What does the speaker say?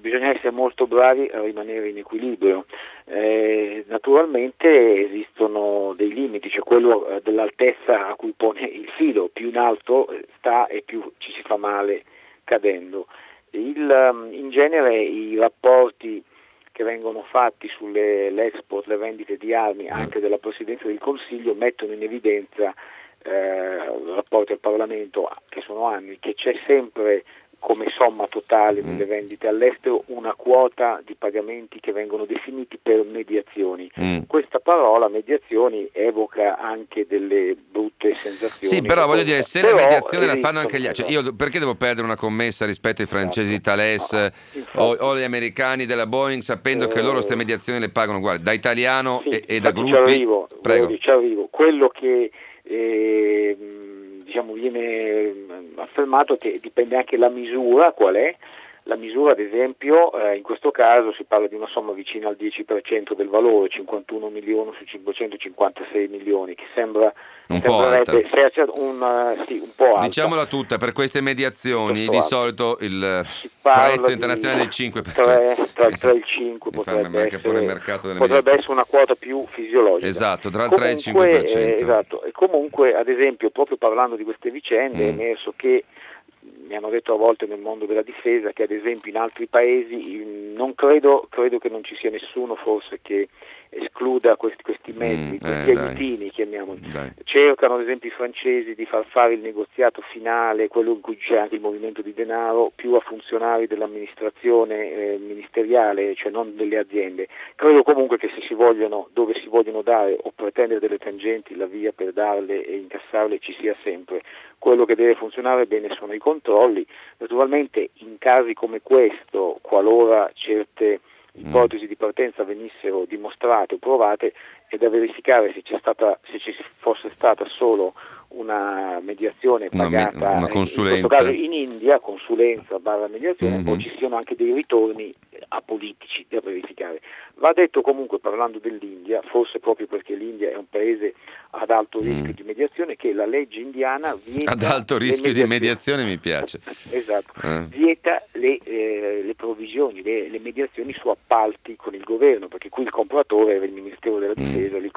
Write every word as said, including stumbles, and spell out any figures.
bisogna essere molto bravi a rimanere in equilibrio. Eh, naturalmente esistono dei limiti, cioè quello eh, dell'altezza a cui pone il filo, più in alto eh, sta e più ci si fa male cadendo. Il, um, in genere i rapporti che vengono fatti sull'export, le vendite di armi anche della Presidenza del Consiglio mettono in evidenza eh, rapporti al Parlamento che sono anni, che c'è sempre come somma totale nelle vendite all'estero una quota di pagamenti che vengono definiti per mediazioni. Mm. Questa parola mediazioni evoca anche delle brutte sensazioni. Sì, però voglio dire, se però la mediazione la esistono, fanno anche gli altri, cioè io perché devo perdere una commessa rispetto ai francesi di Thales no, o, o gli americani della Boeing sapendo eh, che loro queste mediazioni le pagano, guarda, da italiano sì, e, e da gruppi? Ci arrivo, Prego. Ci arrivo. Quello che eh, diciamo viene affermato che dipende anche la misura, qual è? La misura, ad esempio, eh, in questo caso si parla di una somma vicina al dieci per cento del valore, cinquantuno milioni su cinquecentocinquantasei milioni, che sembra un po' alta. Un, uh, sì, un po' alta. Diciamola tutta, per queste mediazioni di alta. solito il prezzo internazionale è del cinque per cento. Tra il tre e il cinque potrebbe, essere, poi nel mercato delle potrebbe essere una quota più fisiologica. Esatto, tra il comunque, tre e il cinque per cento. Eh, esatto, e comunque ad esempio proprio parlando di queste vicende mm. è emerso che mi hanno detto a volte nel mondo della difesa che ad esempio in altri paesi non credo, credo che non ci sia nessuno forse che escluda questi, questi mezzi, mm, questi eh, aiutini, chiamiamoli. Dai. Cercano ad esempio i francesi di far fare il negoziato finale, quello in cui c'è anche il movimento di denaro, più a funzionari dell'amministrazione eh, ministeriale, cioè non delle aziende. Credo comunque che se si vogliono, dove si vogliono dare o pretendere delle tangenti, la via per darle e incassarle ci sia sempre. Quello che deve funzionare bene sono i controlli. Naturalmente in casi come questo, qualora certe ipotesi di partenza venissero dimostrate o provate, è da verificare se c'è stata, se ci fosse stata solo una mediazione pagata una, una consulenza. in questo caso in India, consulenza barra mediazione, mm-hmm. o ci siano anche dei ritorni apolitici da verificare. Va detto comunque, parlando dell'India, forse proprio perché l'India è un paese ad alto rischio mm. di mediazione, che la legge indiana vieta ad alto rischio di mediazione mi piace esatto, eh. vieta le, eh, le provvisioni, le, le mediazioni su appalti con il governo, perché qui il compratore era il Ministero della Difesa, mm.